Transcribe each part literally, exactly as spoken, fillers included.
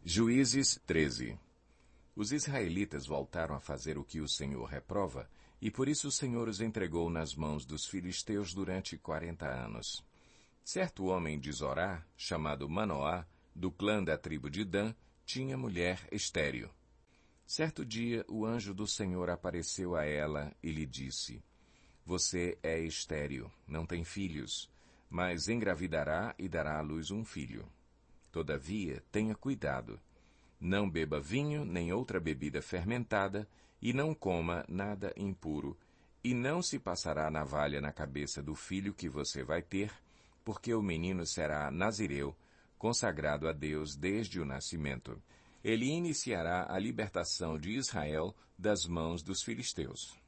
Juízes treze. Os israelitas voltaram a fazer o que o Senhor reprova, e por isso o Senhor os entregou nas mãos dos filisteus durante quarenta anos. Certo homem de Zorá, chamado Manoá, do clã da tribo de Dan, tinha mulher estéril. Certo dia, o anjo do Senhor apareceu a ela e lhe disse: Você é estéril, não tem filhos, mas engravidará e dará à luz um filho. Todavia, tenha cuidado. Não beba vinho nem outra bebida fermentada, e não coma nada impuro, e não se passará navalha na cabeça do filho que você vai ter, porque o menino será nazireu, consagrado a Deus desde o nascimento. Ele iniciará a libertação de Israel das mãos dos filisteus.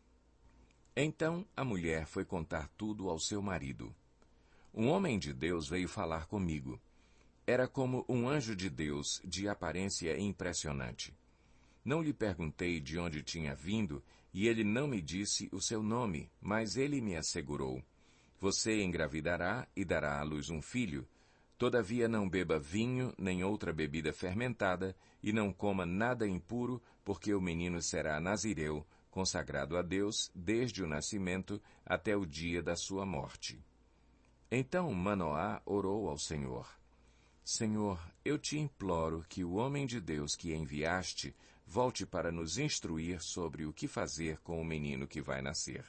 Então a mulher foi contar tudo ao seu marido. Um homem de Deus veio falar comigo. Era como um anjo de Deus, de aparência impressionante. Não lhe perguntei de onde tinha vindo, e ele não me disse o seu nome, mas ele me assegurou: Você engravidará e dará à luz um filho. Todavia não beba vinho, nem outra bebida fermentada, e não coma nada impuro, porque o menino será nazireu, consagrado a Deus, desde o nascimento até o dia da sua morte. Então Manoá orou ao Senhor: Senhor, eu te imploro que o homem de Deus que enviaste volte para nos instruir sobre o que fazer com o menino que vai nascer.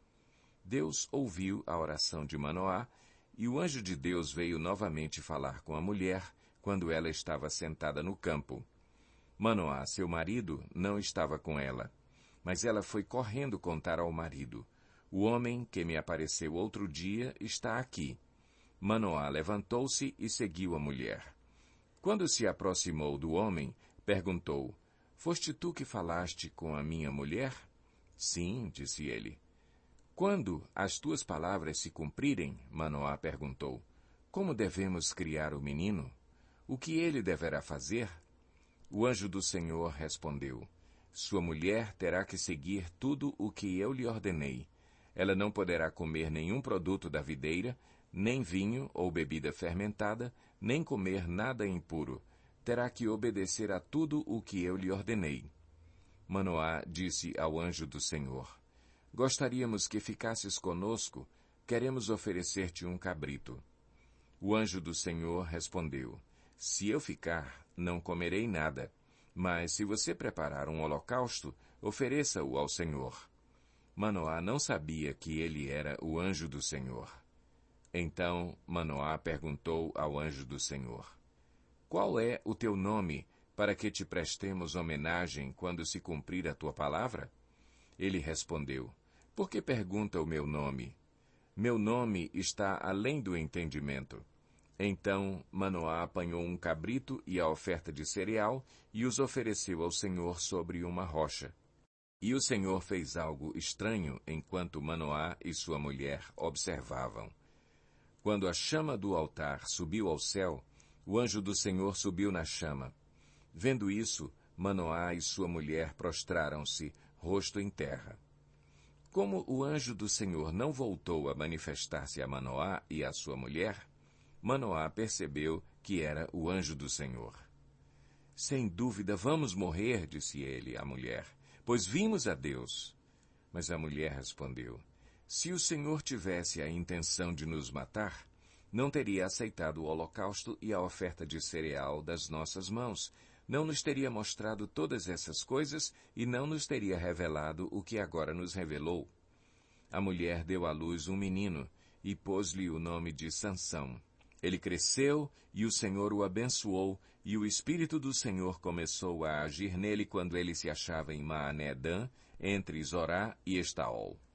Deus ouviu a oração de Manoá, e o anjo de Deus veio novamente falar com a mulher, quando ela estava sentada no campo. Manoá, seu marido, não estava com ela, mas ela foi correndo contar ao marido: O homem que me apareceu outro dia está aqui. Manoá levantou-se e seguiu a mulher. Quando se aproximou do homem, perguntou: Foste tu que falaste com a minha mulher? Sim, disse ele. Quando as tuas palavras se cumprirem, Manoá perguntou: Como devemos criar o menino? O que ele deverá fazer? O anjo do Senhor respondeu: Sua mulher terá que seguir tudo o que eu lhe ordenei. Ela não poderá comer nenhum produto da videira, nem vinho ou bebida fermentada, nem comer nada impuro. Terá que obedecer a tudo o que eu lhe ordenei. Manoá disse ao anjo do Senhor: Gostaríamos que ficasses conosco, queremos oferecer-te um cabrito. O anjo do Senhor respondeu: Se eu ficar, não comerei nada, mas se você preparar um holocausto, ofereça-o ao Senhor. Manoá não sabia que ele era o anjo do Senhor. Então Manoá perguntou ao anjo do Senhor: Qual é o teu nome, para que te prestemos homenagem quando se cumprir a tua palavra? Ele respondeu: Por que pergunta o meu nome? Meu nome está além do entendimento. Então Manoá apanhou um cabrito e a oferta de cereal e os ofereceu ao Senhor sobre uma rocha. E o Senhor fez algo estranho enquanto Manoá e sua mulher observavam. Quando a chama do altar subiu ao céu, o anjo do Senhor subiu na chama. Vendo isso, Manoá e sua mulher prostraram-se, rosto em terra. Como o anjo do Senhor não voltou a manifestar-se a Manoá e a sua mulher, Manoá percebeu que era o anjo do Senhor. Sem dúvida vamos morrer, disse ele à mulher, pois vimos a Deus. Mas a mulher respondeu: Se o Senhor tivesse a intenção de nos matar, não teria aceitado o holocausto e a oferta de cereal das nossas mãos, não nos teria mostrado todas essas coisas e não nos teria revelado o que agora nos revelou. A mulher deu à luz um menino e pôs-lhe o nome de Sansão. Ele cresceu e o Senhor o abençoou, e o Espírito do Senhor começou a agir nele quando ele se achava em Maané-Dan, entre Zorá e Estaol.